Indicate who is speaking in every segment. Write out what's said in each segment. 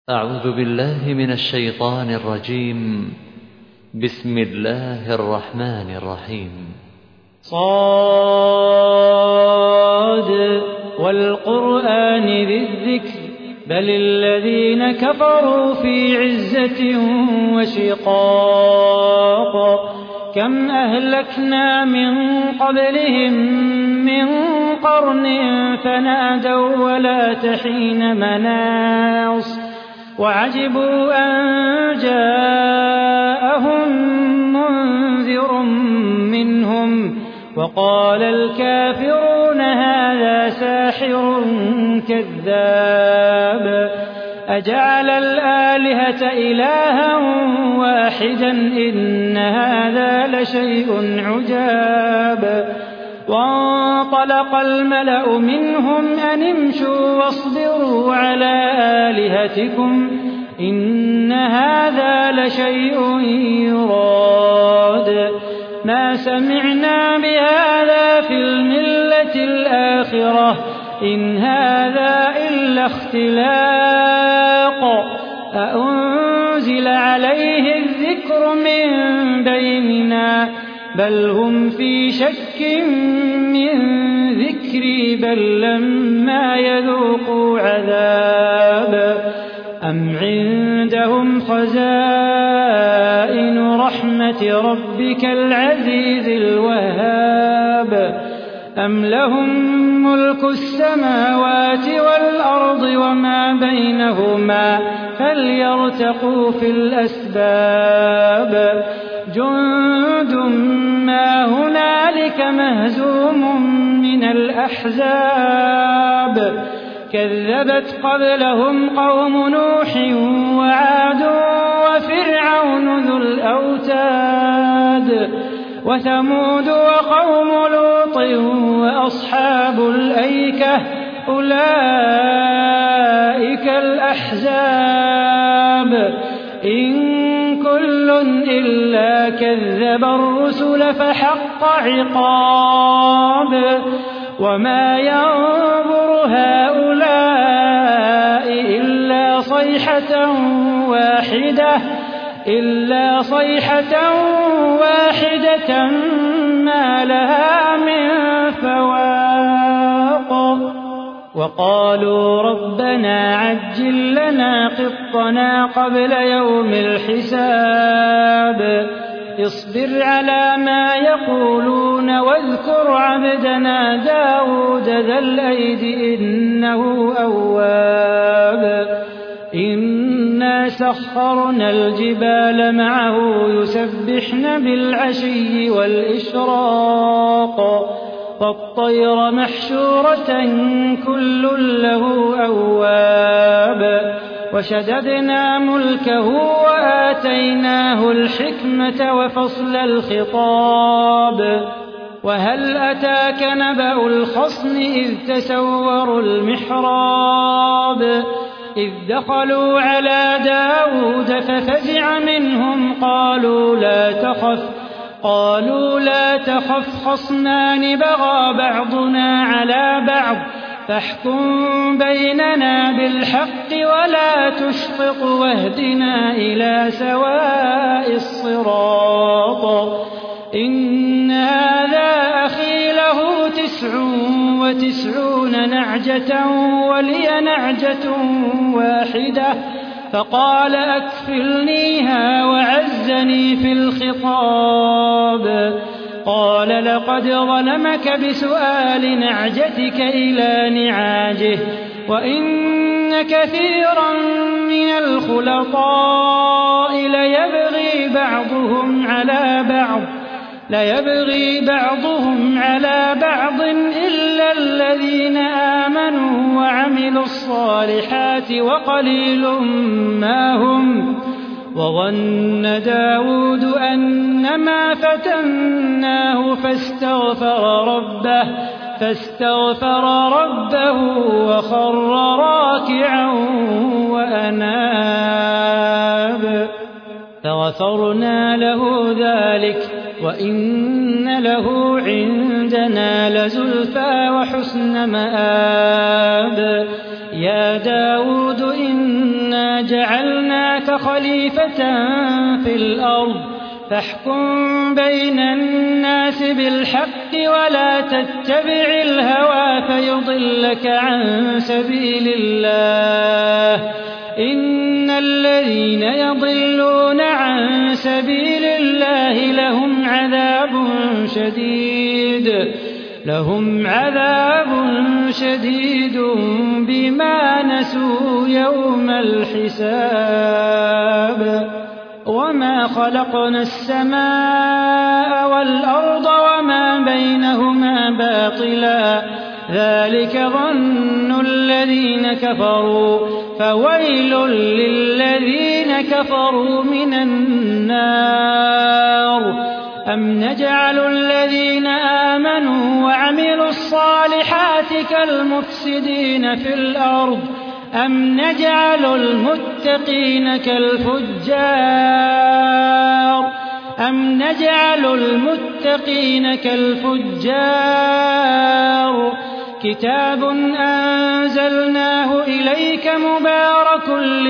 Speaker 1: أعوذ بالله من الشيطان الرجيم. بسم الله الرحمن الرحيم.
Speaker 2: صاد والقرآن ذي الذكر بل الذين كفروا في عزة وشقاق كم أهلكنا من قبلهم من قرن فنادوا ولا تحين مناص وعجبوا أن جاءهم منذر منهم وقال الكافرون هذا ساحر كذاب أجعل الآلهة إلها واحدا إن هذا لشيء عجاب وانطلق الملأ منهم أن امشوا واصبروا على آلهتكم إن هذا لشيء يراد ما سمعنا بهذا في الملة الآخرة إن هذا إلا اختلاق أأنزل عليه الذكر من بيننا بل هم في شك من ذكري بل لما يذوقوا عذاب أم عندهم خزائن رحمة ربك العزيز الوهاب أم لهم ملك السماوات والأرض وما بينهما فليرتقوا في الأسباب جند ما هنالك مهزوم من الأحزاب كذبت قبلهم قوم نوح وعاد وفرعون ذو الأوتاد وثمود وقوم لوط وأصحاب الأيكة أولئك الأحزاب إن كل إلا كذب الرسل فحق عقاب وما ينظر هؤلاء إلا صيحة واحدة ما لها من فواق وقالوا ربنا عجل لنا قطنا قبل يوم الحساب اصبر على ما يقولون واذكر عبدنا داود ذا الأيد إنه أواب إنا سخرنا الجبال معه يسبحن بالعشي والإشراق والطير محشورة كل له أواب وشددنا ملكه وآتيناه الحكمة وفصل الخطاب وهل أتاك نبأ الخصم إذ تسوروا المحراب إذ دخلوا على داود ففزع منهم قالوا لا تخف خصمان بغى بعضنا على بعض فاحكم بيننا بالحق ولا تشطط واهدنا إلى سواء الصراط إن هذا أخي له 99 نعجة ولي نعجة واحدة فقال أكفلنيها وعزني في الخطاب قال لقد ظلمك بسؤال نعجتك إلى نعاجه وإن كثيرا من الخلطاء ليبغي بعضهم على بعض إلا الذين آمنوا وعملوا الصالحات وقليل ما هم وظن داود أنما فتناه فاستغفر ربه وخر راكعا وأناب فغفرنا له ذلك وإن له عندنا لزلفى وحسن مآب يا داود إنا جعلناك خليفة في الأرض فاحكم بين الناس بالحق ولا تتبع الهوى فيضلك عن سبيل الله إن الذين يضلون عن سبيل الله لهم عذاب شديد بما نسوا يوم الحساب وما خلقنا السماء والأرض وما بينهما باطلا ذلك ظن الذين كفروا فويل للذين كفروا من النار أم نجعل الذين آمنوا وعملوا الصالحات كالمفسدين في الأرض أم نجعل المتقين كالفجار كتاب أنزلناه إليك مبارك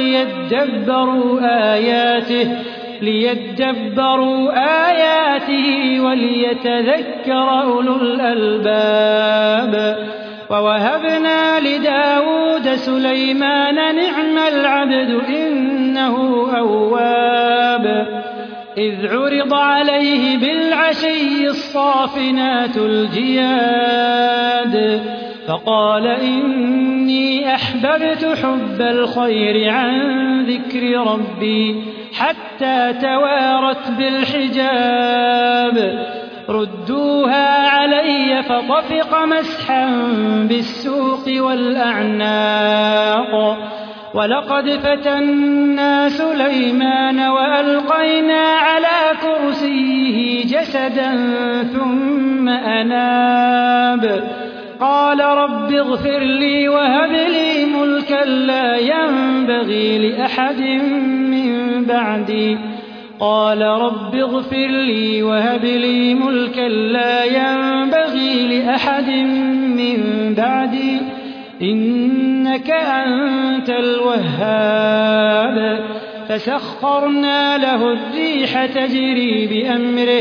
Speaker 2: ليدبروا آياته وليتذكر أولو الألباب ووهبنا لداود سليمان نعم العبد إنه أواب إذ عرض عليه بالعشي الصافنات الجياد فقال إني أحببت حب الخير عن ذكر ربي حتى توارت بالحجاب ردوها علي فطفق مسحا بالسوق والأعناق ولقد فتنا سليمان وألقينا على كرسيه جسدا ثم أناب قال رب اغفر لي وهب لي ملكا لا ينبغي لأحد من بعدي قال رب اغفر لي وهب لي ملكا لا ينبغي لأحد من بعدي إنك أنت الوهاب فسخرنا له الريح تجري بأمره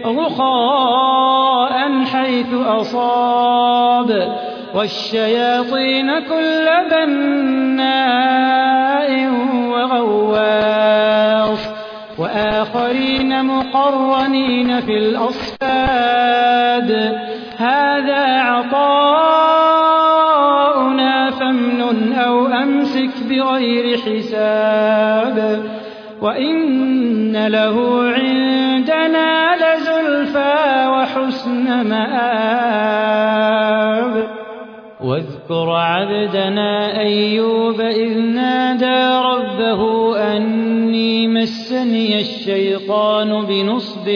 Speaker 2: رخاء حيث أصاب والشياطين كل بناء وغواص وآخرين مقرنين في الأصفاد هذا عطاؤنا فامنن أو أمسك بغير حساب وإن له عندنا لزلفى وحسن مآب واذكر عبدنا أيوب إذ نادى ربه أني مسني الشيطان بنصب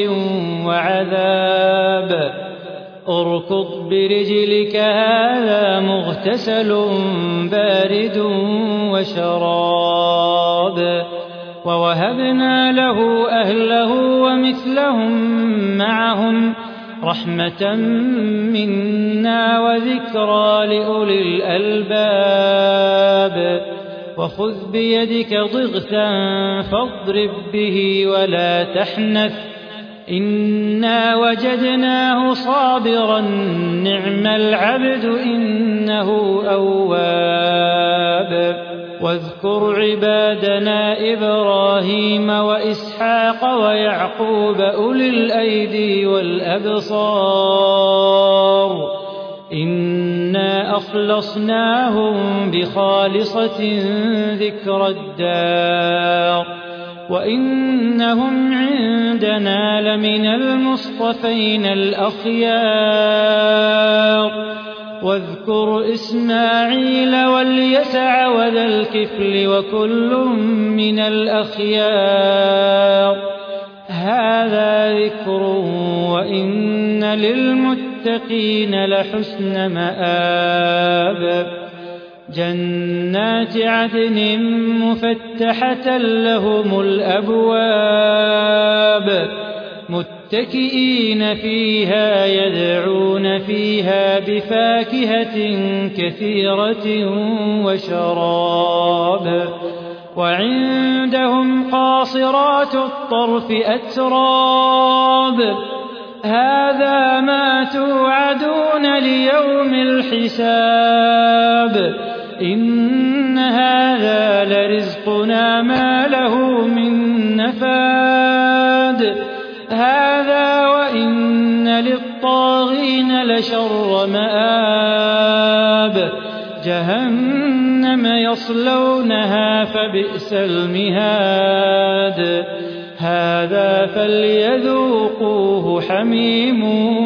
Speaker 2: وعذاب اركض برجلك هذا مغتسل بارد وشراب ووهبنا له أهله ومثلهم معهم رحمة منا وذكرى لأولي الألباب وخذ بيدك ضغثا فاضرب به ولا تحنث إنا وجدناه صابرا نعم العبد إنه أواب واذكر عبادنا إبراهيم وإسحاق ويعقوب أولي الأيدي والأبصار إنا أخلصناهم بخالصة ذكر الدار وإنهم عندنا لمن المصطفين الأخيار واذكر إسماعيل واليسع وذا الكفل وكل من الأخيار هذا ذكر وإن للمتقين لحسن مآب جنات عدن مفتحة لهم الأبواب متكئين فيها يدعون فيها بفاكهة كثيرة وشراب وعندهم قاصرات الطرف أتراب هذا ما توعدون ليوم الحساب إن هذا لرزقنا ما له من نفاد هذا وإن للطاغين لشر مآب جهنم يصلونها فبئس المهاد هذا فليذوقوه حميم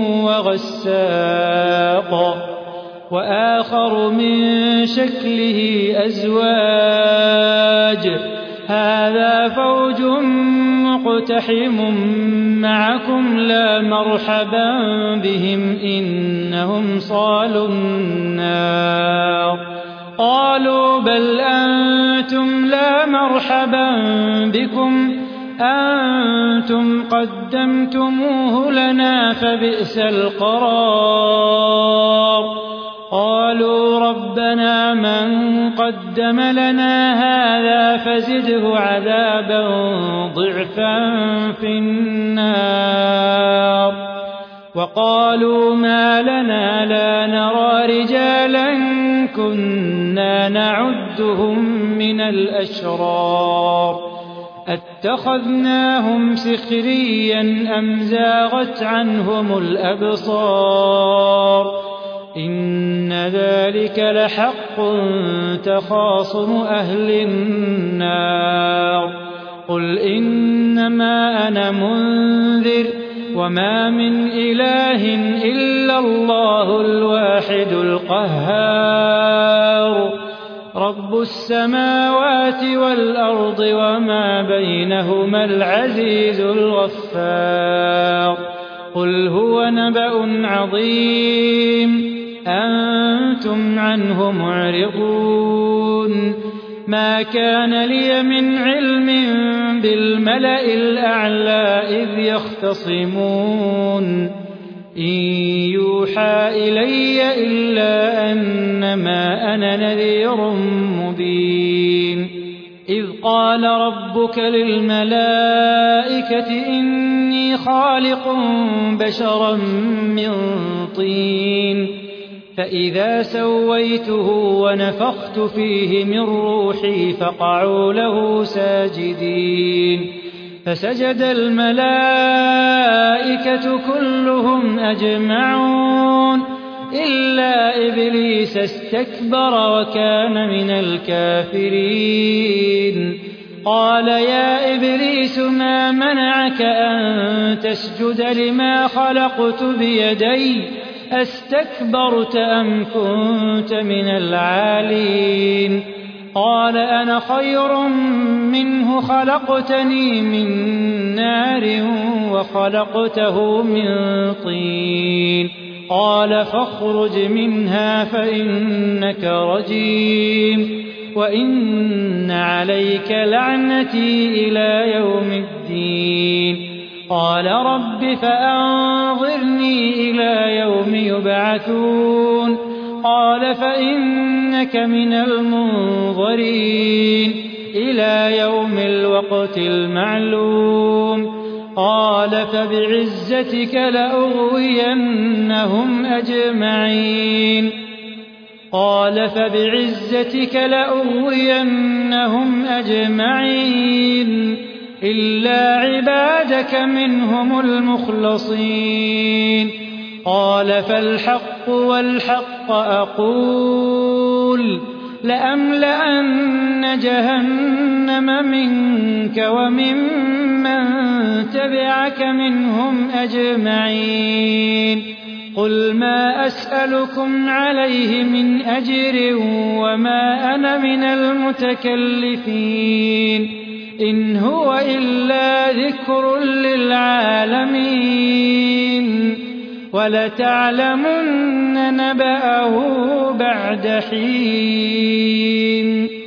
Speaker 2: وغساق وآخر من شكله أزواج هذا فوج مقتحم معكم لا مرحبا بهم إنهم صالوا النار قالوا بل أنتم لا مرحبا بكم أنتم قدمتموه لنا فبئس القرار قالوا ربنا من قدم لنا هذا فزده عذابا ضعفا في النار وقالوا ما لنا لا نرى رجالا كنا نعدهم من الأشرار أتخذناهم سخريا أم زاغت عنهم الأبصار إن ذلك لحق تخاصم أهل النار قل إنما أنا منذر وما من إله إلا الله الواحد القهار رب السماوات والأرض وما بينهما العزيز الغفار قل هو نبأ عظيم أنتم عنه معرضون ما كان لي من علم بالملأ الأعلى إذ يختصمون إن يوحى إلي إلا أنما أنا نذير مبين إذ قال ربك للملائكة إني خالق بشرا من طين فإذا سويته ونفخت فيه من روحي فقعوا له ساجدين فسجد الملائكة كلهم أجمعون إلا إبليس استكبر وكان من الكافرين قال يا إبليس ما منعك أن تسجد لما خلقت بيدي أستكبرت أم كنت من العالين قال أنا خير منه خلقتني من نار وخلقته من طين قال فاخرج منها فإنك رجيم وإن عليك لعنتي إلى يوم الدين قال رب فأنظرني إلى يوم يبعثون قال فإنك من المنظرين إلى يوم الوقت المعلوم قال فبعزتك لأغوينهم أجمعين قال فبعزتك لأغوينهم أجمعين إلا عبادك منهم المخلصين قال فالحق والحق أقول لأملأن جهنم منك وممن تبعك منهم أجمعين قل ما أسألكم عليه من أجر وما أنا من المتكلفين إن هو إلا ذكر للعالمين ولتعلمن نبأه بعد حين